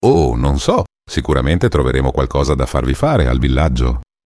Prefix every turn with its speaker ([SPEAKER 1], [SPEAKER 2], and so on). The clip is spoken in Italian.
[SPEAKER 1] Oh, non so. Sicuramente troveremo qualcosa da farvi fare al villaggio.